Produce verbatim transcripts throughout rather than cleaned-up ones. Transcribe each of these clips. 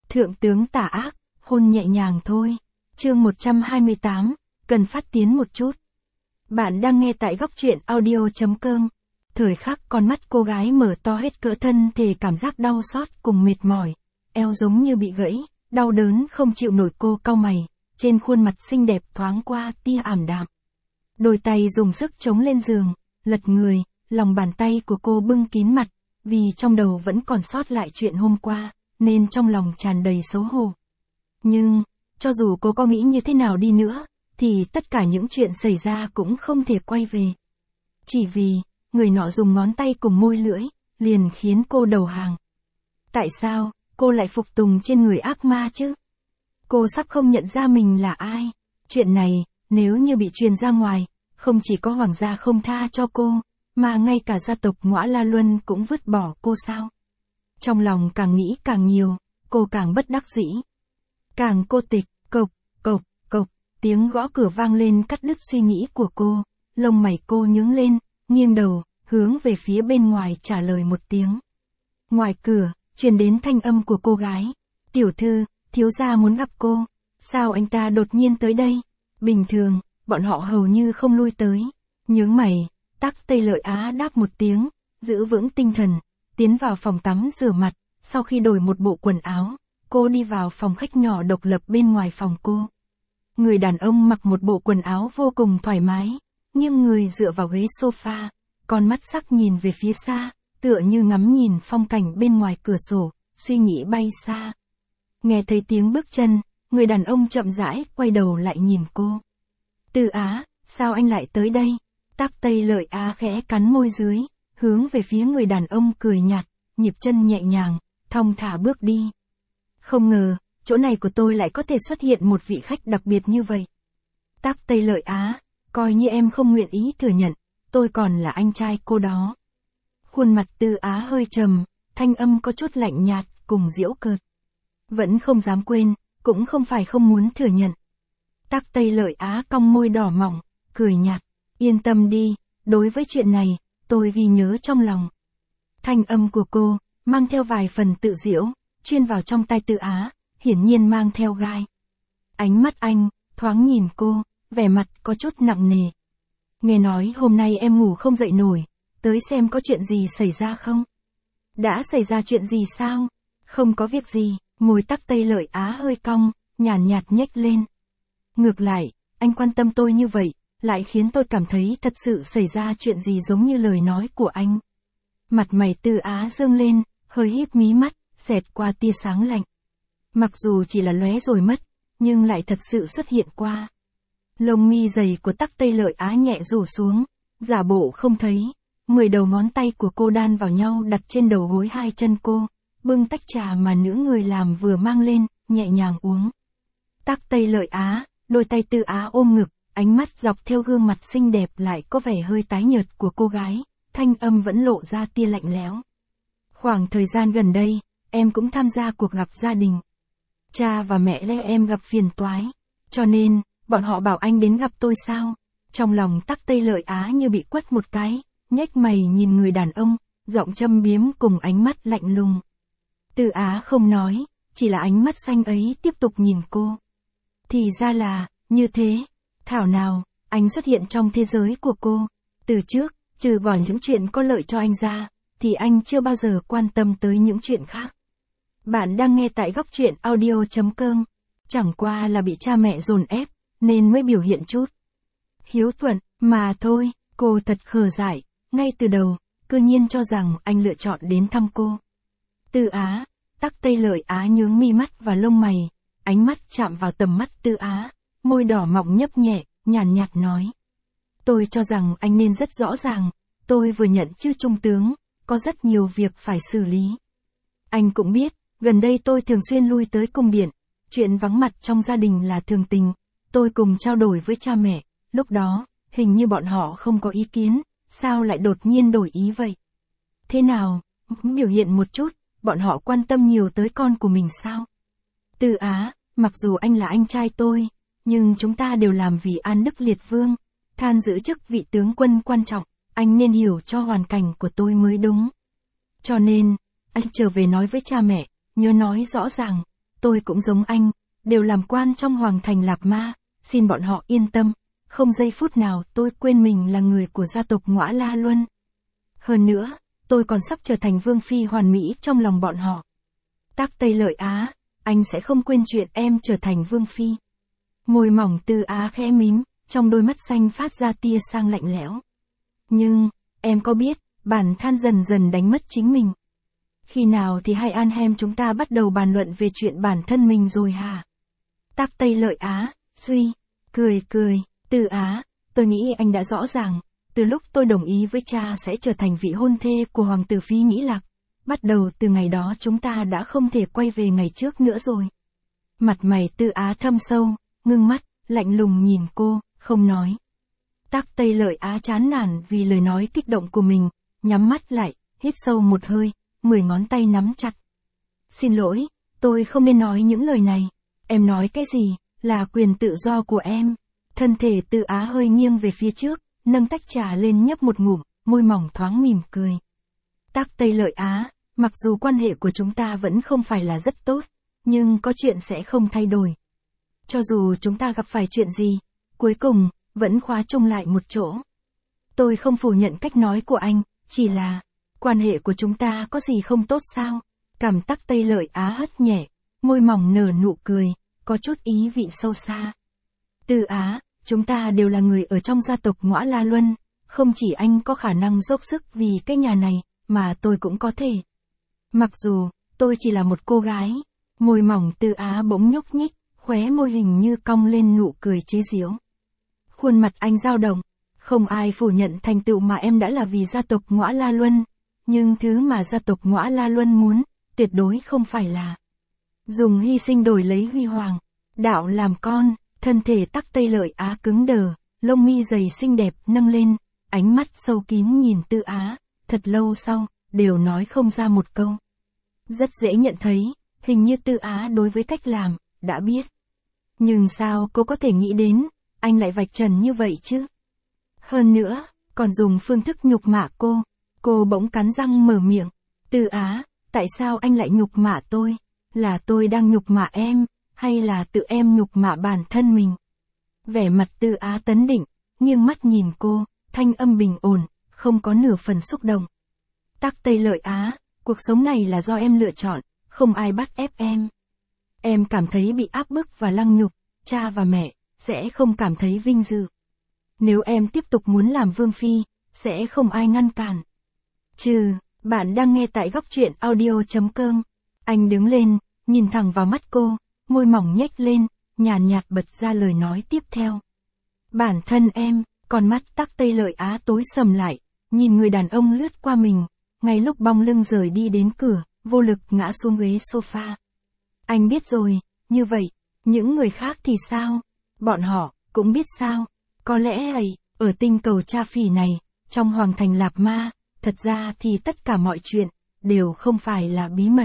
Thượng tướng tà ác, hôn nhẹ nhàng thôi. Chương một trăm hai mươi tám, cần phát tiến một chút. Bạn đang nghe tại góc truyện audio.com. Thời khắc con mắt cô gái mở to hết cỡ thân thể cảm giác đau xót cùng mệt mỏi. Eo giống như bị gãy, đau đớn không chịu nổi cô cau mày, trên khuôn mặt xinh đẹp thoáng qua tia ảm đạm. Đôi tay dùng sức chống lên giường, lật người, lòng bàn tay của cô bưng kín mặt, vì trong đầu vẫn còn sót lại chuyện hôm qua, nên trong lòng tràn đầy xấu hổ. Nhưng, cho dù cô có nghĩ như thế nào đi nữa, thì tất cả những chuyện xảy ra cũng không thể quay về. Chỉ vì, người nọ dùng ngón tay cùng môi lưỡi, liền khiến cô đầu hàng. Tại sao, cô lại phục tùng trên người ác ma chứ? Cô sắp không nhận ra mình là ai. Chuyện này, nếu như bị truyền ra ngoài, không chỉ có hoàng gia không tha cho cô, mà ngay cả gia tộc Ngõa La Luân cũng vứt bỏ cô sao? Trong lòng càng nghĩ càng nhiều, cô càng bất đắc dĩ. Càng cô tịch, cộc, cộc, cộc, tiếng gõ cửa vang lên cắt đứt suy nghĩ của cô, lông mày cô nhướng lên, nghiêng đầu, hướng về phía bên ngoài trả lời một tiếng. Ngoài cửa, truyền đến thanh âm của cô gái. Tiểu thư, thiếu gia muốn gặp cô. Sao anh ta đột nhiên tới đây? Bình thường, bọn họ hầu như không lui tới. Nhướng mày, Tắc Tây Lợi Á đáp một tiếng, giữ vững tinh thần, tiến vào phòng tắm rửa mặt, sau khi đổi một bộ quần áo, cô đi vào phòng khách nhỏ độc lập bên ngoài phòng cô. Người đàn ông mặc một bộ quần áo vô cùng thoải mái, nghiêng người dựa vào ghế sofa, con mắt sắc nhìn về phía xa, tựa như ngắm nhìn phong cảnh bên ngoài cửa sổ, suy nghĩ bay xa. Nghe thấy tiếng bước chân, người đàn ông chậm rãi quay đầu lại nhìn cô. Tư Á, sao anh lại tới đây? Tắc Tây Lợi Á khẽ cắn môi dưới, hướng về phía người đàn ông cười nhạt, nhịp chân nhẹ nhàng, thong thả bước đi. Không ngờ, chỗ này của tôi lại có thể xuất hiện một vị khách đặc biệt như vậy. Tắc Tây Lợi Á, coi như em không nguyện ý thừa nhận, tôi còn là anh trai cô đó. Khuôn mặt Tư Á hơi trầm, thanh âm có chút lạnh nhạt, cùng giễu cợt. Vẫn không dám quên, cũng không phải không muốn thừa nhận. Tắc Tây Lợi Á cong môi đỏ mỏng, cười nhạt, yên tâm đi, đối với chuyện này, tôi ghi nhớ trong lòng. Thanh âm của cô, mang theo vài phần tự giễu, chuyên vào trong tai Tư Á, hiển nhiên mang theo gai. Ánh mắt anh, thoáng nhìn cô, vẻ mặt có chút nặng nề. Nghe nói hôm nay em ngủ không dậy nổi, tới xem có chuyện gì xảy ra không? Đã xảy ra chuyện gì sao? Không có việc gì, môi Tắc Tây Lợi Á hơi cong, nhàn nhạt, nhếch lên. Ngược lại, anh quan tâm tôi như vậy, lại khiến tôi cảm thấy thật sự xảy ra chuyện gì giống như lời nói của anh. Mặt mày Tư Á dương lên, hơi híp mí mắt, xẹt qua tia sáng lạnh. Mặc dù chỉ là lóe rồi mất, nhưng lại thật sự xuất hiện qua. Lông mi dày của Tắc Tây Lợi Á nhẹ rủ xuống, giả bộ không thấy. Mười đầu ngón tay của cô đan vào nhau đặt trên đầu gối hai chân cô, bưng tách trà mà nữ người làm vừa mang lên, nhẹ nhàng uống. Tắc Tây Lợi Á, đôi tay Tư Á ôm ngực, ánh mắt dọc theo gương mặt xinh đẹp lại có vẻ hơi tái nhợt của cô gái, thanh âm vẫn lộ ra tia lạnh lẽo. Khoảng thời gian gần đây, em cũng tham gia cuộc gặp gia đình. Cha và mẹ lẽ em gặp phiền toái, cho nên, bọn họ bảo anh đến gặp tôi sao? Trong lòng Tắc Tây Lợi Á như bị quất một cái, nhếch mày nhìn người đàn ông, giọng châm biếm cùng ánh mắt lạnh lùng. Tư Á không nói, chỉ là ánh mắt xanh ấy tiếp tục nhìn cô. Thì ra là, như thế. Thảo nào, anh xuất hiện trong thế giới của cô. Từ trước, trừ bỏ những chuyện có lợi cho anh ra, thì anh chưa bao giờ quan tâm tới những chuyện khác. Bạn đang nghe tại góc truyện audio.com. Chẳng qua là bị cha mẹ dồn ép, nên mới biểu hiện chút hiếu thuận, mà thôi. Cô thật khờ dại, ngay từ đầu, cư nhiên cho rằng anh lựa chọn đến thăm cô. Tư Á, Tắc Tây Lợi Á nhướng mi mắt và lông mày, ánh mắt chạm vào tầm mắt Tư Á, môi đỏ mọng nhấp nhẹ, nhàn nhạt nói. Tôi cho rằng anh nên rất rõ ràng, tôi vừa nhận chức trung tướng, có rất nhiều việc phải xử lý. Anh cũng biết, gần đây tôi thường xuyên lui tới cung điện, chuyện vắng mặt trong gia đình là thường tình, tôi cùng trao đổi với cha mẹ, lúc đó, hình như bọn họ không có ý kiến, sao lại đột nhiên đổi ý vậy? Thế nào, biểu hiện một chút, bọn họ quan tâm nhiều tới con của mình sao? Tư Á, mặc dù anh là anh trai tôi, nhưng chúng ta đều làm vì An Đức Liệt Vương, than giữ chức vị tướng quân quan trọng, anh nên hiểu cho hoàn cảnh của tôi mới đúng. Cho nên, anh trở về nói với cha mẹ, nhớ nói rõ ràng, tôi cũng giống anh, đều làm quan trong Hoàng thành Lạp Ma, xin bọn họ yên tâm, không giây phút nào tôi quên mình là người của gia tộc Ngõa La Luân. Hơn nữa, tôi còn sắp trở thành vương phi hoàn mỹ trong lòng bọn họ. Tác Tây Lợi Á, anh sẽ không quên chuyện em trở thành vương phi. Môi mỏng Tư Á khẽ mím, trong đôi mắt xanh phát ra tia sang lạnh lẽo. Nhưng, em có biết, bản than dần dần đánh mất chính mình. Khi nào thì hai anh em chúng ta bắt đầu bàn luận về chuyện bản thân mình rồi hả? Tác Tây Lợi Á, suy, cười cười, Tư Á, tôi nghĩ anh đã rõ ràng, từ lúc tôi đồng ý với cha sẽ trở thành vị hôn thê của Hoàng tử Phi Nhĩ Lạc, bắt đầu từ ngày đó chúng ta đã không thể quay về ngày trước nữa rồi. Mặt mày Tư Á thâm sâu, ngưng mắt, lạnh lùng nhìn cô, không nói. Tác Tây Lợi Á chán nản vì lời nói kích động của mình, nhắm mắt lại, hít sâu một hơi, mười ngón tay nắm chặt. Xin lỗi, tôi không nên nói những lời này. Em nói cái gì, là quyền tự do của em. Thân thể Tư Á hơi nghiêng về phía trước, nâng tách trà lên nhấp một ngụm, môi mỏng thoáng mỉm cười. Tác Tây Lợi Á, mặc dù quan hệ của chúng ta vẫn không phải là rất tốt, nhưng có chuyện sẽ không thay đổi. Cho dù chúng ta gặp phải chuyện gì, cuối cùng, vẫn khóa chung lại một chỗ. Tôi không phủ nhận cách nói của anh, chỉ là, quan hệ của chúng ta có gì không tốt sao? Cảm Tác Tây Lợi Á hất nhẹ, môi mỏng nở nụ cười, có chút ý vị sâu xa. Tư Á, chúng ta đều là người ở trong gia tộc Ngõa La Luân, không chỉ anh có khả năng dốc sức vì cái nhà này, mà tôi cũng có thể. Mặc dù, tôi chỉ là một cô gái, môi mỏng Tư Á bỗng nhúc nhích, khóe môi hình như cong lên nụ cười chế giễu. Khuôn mặt anh dao động, không ai phủ nhận thành tựu mà em đã là vì gia tộc Ngõa La Luân, nhưng thứ mà gia tộc Ngõa La Luân muốn, tuyệt đối không phải là dùng hy sinh đổi lấy huy hoàng, đạo làm con. Thân thể Tác Tây Lợi Á cứng đờ, lông mi dày xinh đẹp nâng lên, ánh mắt sâu kín nhìn Tư Á, thật lâu sau, đều nói không ra một câu. Rất dễ nhận thấy, hình như Tư Á đối với cách làm, đã biết. Nhưng sao cô có thể nghĩ đến, anh lại vạch trần như vậy chứ? Hơn nữa, còn dùng phương thức nhục mạ cô. Cô bỗng cắn răng mở miệng. Tư Á, tại sao anh lại nhục mạ tôi? Là tôi đang nhục mạ em, hay là tự em nhục mạ bản thân mình? Vẻ mặt Tư Á tấn định, nghiêng mắt nhìn cô, thanh âm bình ổn, không có nửa phần xúc động. Tác Tây Lợi Á, cuộc sống này là do em lựa chọn, không ai bắt ép em. Em cảm thấy bị áp bức và lăng nhục, cha và mẹ sẽ không cảm thấy vinh dự. Nếu em tiếp tục muốn làm vương phi, sẽ không ai ngăn cản. Trừ, bạn đang nghe tại góc truyện audio chấm com. Anh đứng lên, nhìn thẳng vào mắt cô, môi mỏng nhếch lên, nhàn nhạt, nhạt bật ra lời nói tiếp theo. Bản thân em, con mắt Tác Tây Lợi Á tối sầm lại, nhìn người đàn ông lướt qua mình, ngay lúc bóng lưng rời đi đến cửa, vô lực ngã xuống ghế sofa. Anh biết rồi, như vậy, những người khác thì sao? Bọn họ, cũng biết sao? Có lẽ ấy, ở tinh cầu Cha Phỉ này, trong Hoàng thành Lạp Ma, thật ra thì tất cả mọi chuyện, đều không phải là bí mật.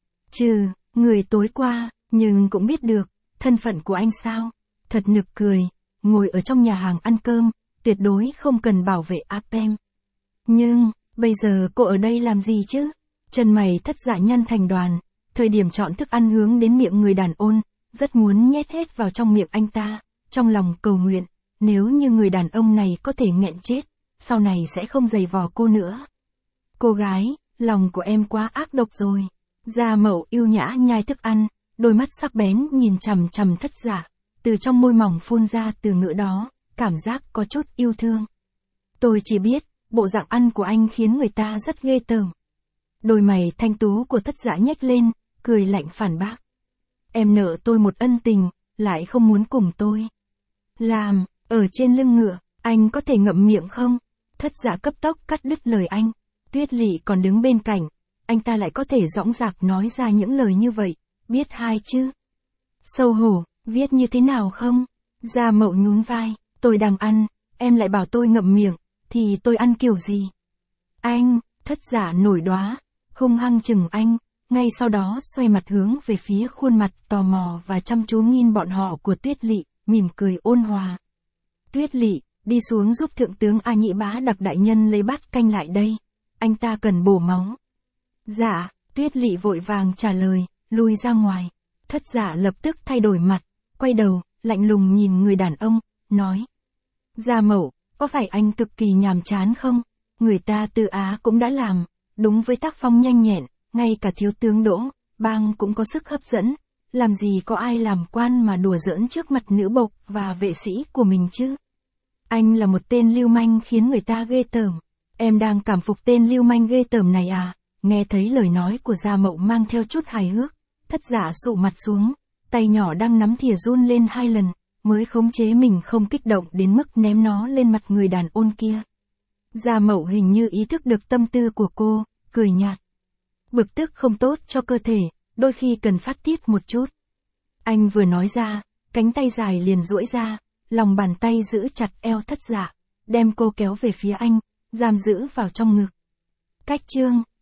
Trừ, người tối qua, nhưng cũng biết được, thân phận của anh sao? Thật nực cười, ngồi ở trong nhà hàng ăn cơm, tuyệt đối không cần bảo vệ áp em. Nhưng, bây giờ cô ở đây làm gì chứ? Chân mày Thất Dạ nhăn thành đoàn, thời điểm chọn thức ăn hướng đến miệng người đàn ông, rất muốn nhét hết vào trong miệng anh ta, trong lòng cầu nguyện, nếu như người đàn ông này có thể nghẹn chết, sau này sẽ không giày vò cô nữa. Cô gái, lòng của em quá ác độc rồi. Gia Mậu yêu nhã nhai thức ăn, đôi mắt sắc bén nhìn chằm chằm Thất Dạ, từ trong môi mỏng phun ra từ ngữ đó, cảm giác có chút yêu thương. Tôi chỉ biết, bộ dạng ăn của anh khiến người ta rất ghê tởm. Đôi mày thanh tú của Thất Dạ nhếch lên, cười lạnh phản bác. Em nợ tôi một ân tình, lại không muốn cùng tôi làm, ở trên lưng ngựa, anh có thể ngậm miệng không? Thất Dạ cấp tốc cắt đứt lời anh. Tuyết Lỵ còn đứng bên cạnh, anh ta lại có thể dõng dạc nói ra những lời như vậy, biết hai chứ? Xấu hổ, viết như thế nào không? Gia Mậu nhún vai, tôi đang ăn, em lại bảo tôi ngậm miệng, thì tôi ăn kiểu gì? Anh, Thất Dạ nổi đoá, hung hăng chừng anh, ngay sau đó xoay mặt hướng về phía khuôn mặt tò mò và chăm chú nhìn bọn họ của Tuyết Lỵ, mỉm cười ôn hòa. Tuyết Lỵ, đi xuống giúp thượng tướng A Nhĩ Bá Đặc đại nhân lấy bát canh lại đây, anh ta cần bổ máu. Dạ, Tuyết Lỵ vội vàng trả lời, lui ra ngoài. Thất Dạ lập tức thay đổi mặt, quay đầu, lạnh lùng nhìn người đàn ông, nói. Gia Mậu, có phải anh cực kỳ nhàm chán không? Người ta Tư Á cũng đã làm, đúng với tác phong nhanh nhẹn, ngay cả thiếu tướng Đỗ Bang cũng có sức hấp dẫn, làm gì có ai làm quan mà đùa giỡn trước mặt nữ bộc và vệ sĩ của mình chứ? Anh là một tên lưu manh khiến người ta ghê tởm. Em đang cảm phục tên lưu manh ghê tởm này à? Nghe thấy lời nói của Gia Mậu mang theo chút hài hước, Thất Dạ sụ mặt xuống, tay nhỏ đang nắm thìa run lên hai lần, mới khống chế mình không kích động đến mức ném nó lên mặt người đàn ôn kia. Gia Mậu hình như ý thức được tâm tư của cô, cười nhạt. Bực tức không tốt cho cơ thể, đôi khi cần phát tiết một chút. Anh vừa nói ra, cánh tay dài liền duỗi ra, lòng bàn tay giữ chặt eo Thất Dạ, đem cô kéo về phía anh, giam giữ vào trong ngực. Cách chương